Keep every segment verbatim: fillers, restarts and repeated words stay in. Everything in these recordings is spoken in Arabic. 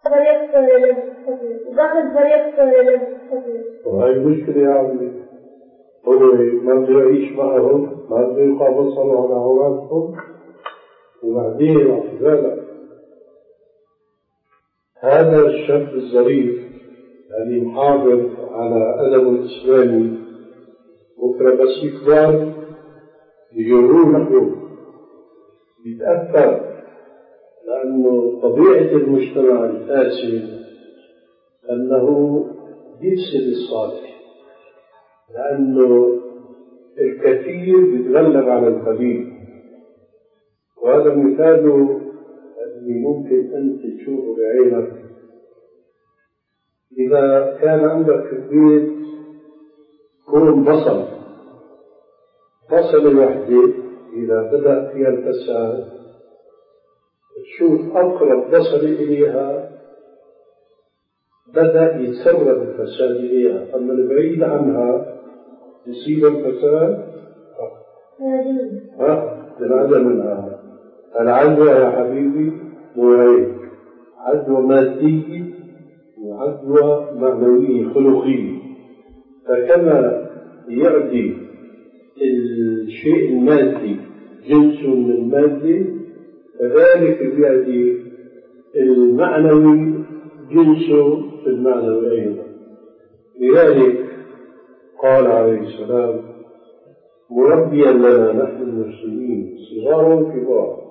فريق داخل فريق وهي مشكلة يا عمي. هو ما بده يعيش معهم، ما بده يقع بصره على عوراتهم، وبعدين اعتزالك. هذا الشاب الظريف اللي محافظ على أدبه الإسلامي بكرة بس يكبر يجرون له يتأثر، لأنه طبيعة المجتمع الفاسد أنه يفسد الصالح، لأنه الكثير يتغلب على القليل. وهذا مثال اللي ممكن أنت تشوفه بعينك. إذا كان عندك في البيت كون بصل بصل وحده، إذا بدأ فيها الفساد تشوف أقرب بصل إليها بدأ يتسرب الفساد إليها، أما البعيد عنها يصيب الفساد ها تنعدم منها. العدوى يا حبيبي نوعين: عدوى مادية وعدوى معنوية خلقية. فكما يعدي الشيء المادي جنس من المادة، كذلك يعدي المعنوي جنسه في المعنوي أيضا. لذلك قال عليه السلام مربيا لنا نحن المسلمين صغار وكبار،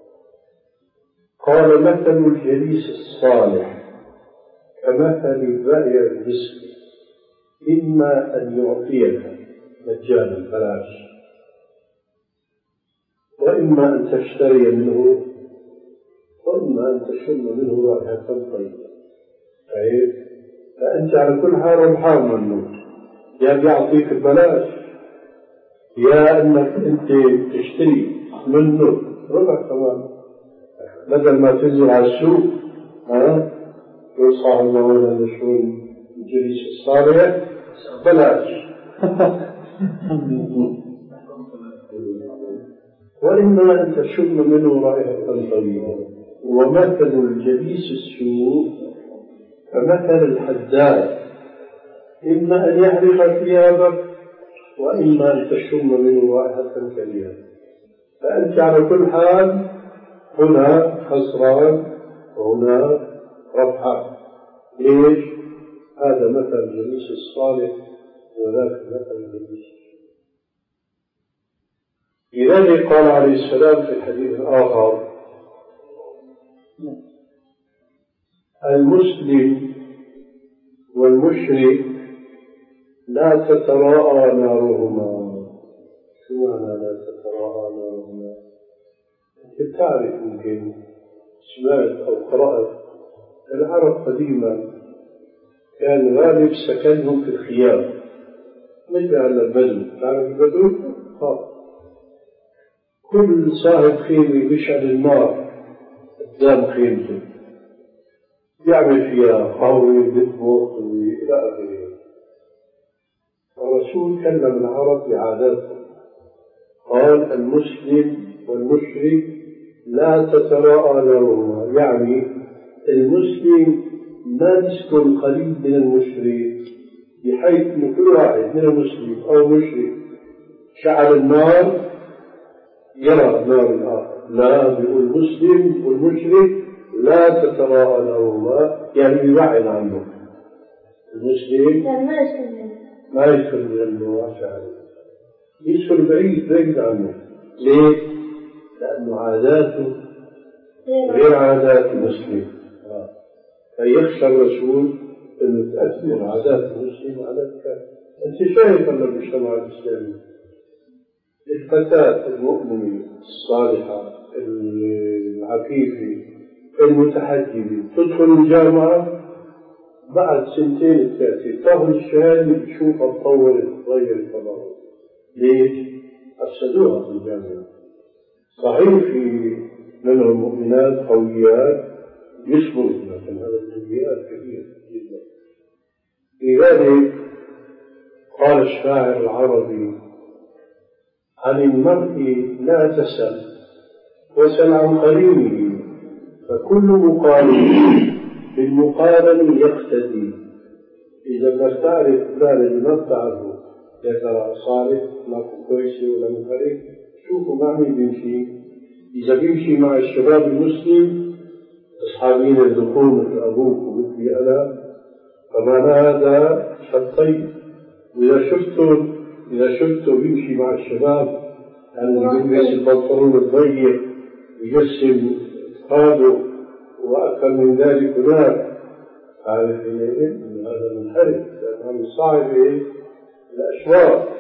قال مثل الجليس الصالح كمثل البائع المسك، إما أن يعطيك مجانا بلاش، وإما أن تشتري منه، وإما أن تشم منه رائحة طيبة. فأنت على كل حال ربحان منه، يا بيعطيك ببلاش يا أنك أنت تشتري منه ربح كمان، بدل ما تنزل على السوق ها يصح الله لنا شو الجليس الصالح بلاش. وإما أن تشم منه رائحة طيبة. ومثل الجليس السوء كمثل الحداد، إما أن يحرق ثيابك وإما أن تشم منه رائحة كريهة. فأنت على كل حال هنا خسران وهنا ربحان. ليش؟ هذا مثل الجليس الصالح وذاك مثل الجليس. لذلك قال عليه السلام في الحديث الآخر: المسلم والمشرك لا تتراءى نارهما. شو معنى لا تتراءى نارهما؟ أنت تعرف يمكن سمعت أو قرأت العرب قديما كان غالب سكنهم في الخيام، مثل على البدو. تعرف البدو؟ ها. كل صاحب خيمة يشعل النار قدام خيمته، يعمل فيها قهوة بيطبخ إلى آخره. الرسول كلم العرب بعاداتهم، قال: المسلم والمشرك لا تتراءى نارهما، يعني المسلم ما يسكن قريب من المشرك، بحيث أن كل واحد من المسلم أو المشرك شعل النار يرى نار الآخر. لا، بيقول المسلم والمشرك لا تتراءى نارهما، يعني يبعد عنه. المسلم ما يدخل من النار، يدخل بعيد بعيد عنه. ليه؟ لأنه عاداته غير عادات المسلم. فيخشى الرسول أن تأثر عادات المسلم وعادات الكافر. أنت شايف أن المجتمع الإسلامي الفتاة المؤمنة الصالحة العفيفة المتحجبة تدخل الجامعة بعد سنتين ثلاثة تاخذ الشهادة تشوفها تطورت تغيرت تماما. ليش؟ أفسدوها في الجامعة. صحيح في منهم مؤمنات قويات يصبروا، لكن هذا القويات كثير جدا. لذلك قال الشاعر العربي: عن المرء لا تسل وسل عن قرينه، فكل مقارن بالمقارن يقتدي. إذا بدك تعرف فلان اللي ما بتعرفه يا ترى صالح ما كويسة ولا مو كويس، شوفوا مع مين بيمشي. إذا بيمشي مع الشباب المسلم أصحابين الذكور مثل أبوك ومثلي أنا فمعنى هذا شطين. وإذا شفته إذا شفته بيمشي مع الشباب يعني بيلبس البنطلون الضيق ويجسم هذا وأكثر من ذلك هناك، عارف إن هذا منحرف لأنه صعب الأشواق.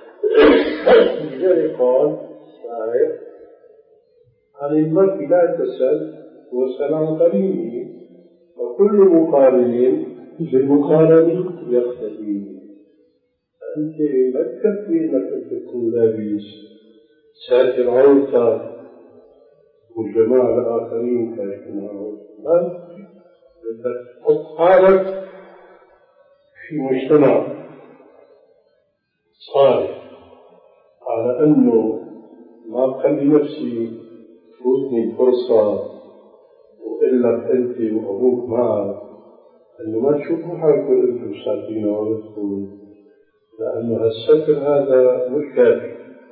لذلك قال صحيح عن المرء لا تسأل واسأل عن قرينه، وكل مقارن بالمقارن يقتدي. أنت لا تكفي أنك تكون لابس ساتر عورتك والجماعة الآخرين كاشفين عورتك، بدك تحط حالك في مجتمع صالح على أنه ما بخلي نفسي تفوتني الفرصة وإلا أنت وأبوك معك أنه ما تشوفوا حالكم أنتم ساترين عورتكم، لأنه الستر هذا مش كافي.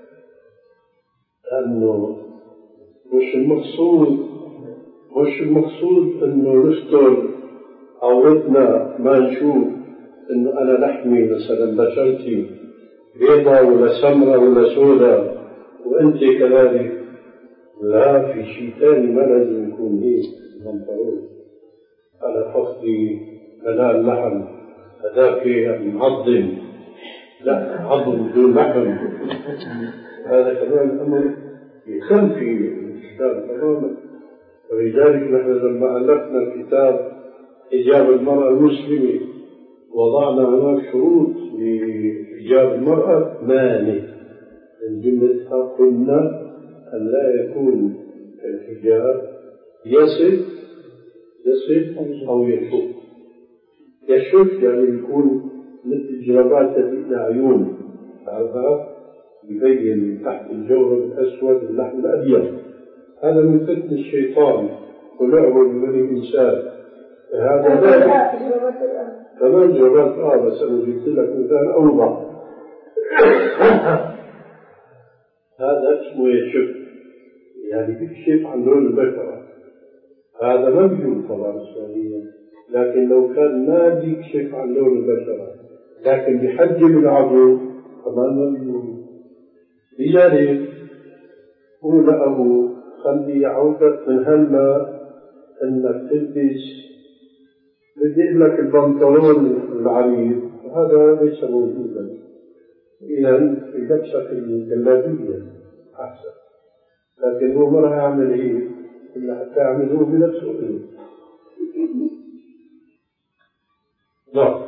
لأنه مش المقصود مش المقصود أنه نستر عورتنا ما نشوف أنه أنا لحمي مثلا بشرتي بيضة ولا سمرة ولا سودة وأنت كذلك، لا، في شيء ثاني ما لازم يكون هيك منطروس. أنا فخذي ملال لحم هذاك معظم، لا عظم بدون لحم، هذا كمان أمر يخفي الإسلام تماما. ولذلك نحن لما ألفنا كتاب حجاب المرأة المسلمة وضعنا هناك شروط لحجاب المرأة مانع من جملتها قلنا أن لا يكون الحجاب يصف يصف أو يشف. يشف يعني يكون مثل جرابات العيون، تعرفها يبين تحت الجورب الأسود اللحم الأبيض، هذا من فتن الشيطان ولعبه ببني الإنسان. هذا كمان جرابات آه بس أنا جبت لك مثال أوضح. هذا اسمه يشف، يعني بيكشف عن لون البشرة، هذا ما بيجوز طبعا إسلاميا، لكن لو كان ما بيكشف عن لون البشرة لكن بيحجم العضو كمان ما بيجوز. لذلك قول أبو خلي عودك من هلا أنك تلبس بدي أقول لك البنطلون العريض، هذا ليس موجودا، إذا لبسك الجلابية أحسن، لكن هو ما راح يعمل إيه إلا حتى يعمله بنفسه. نعم.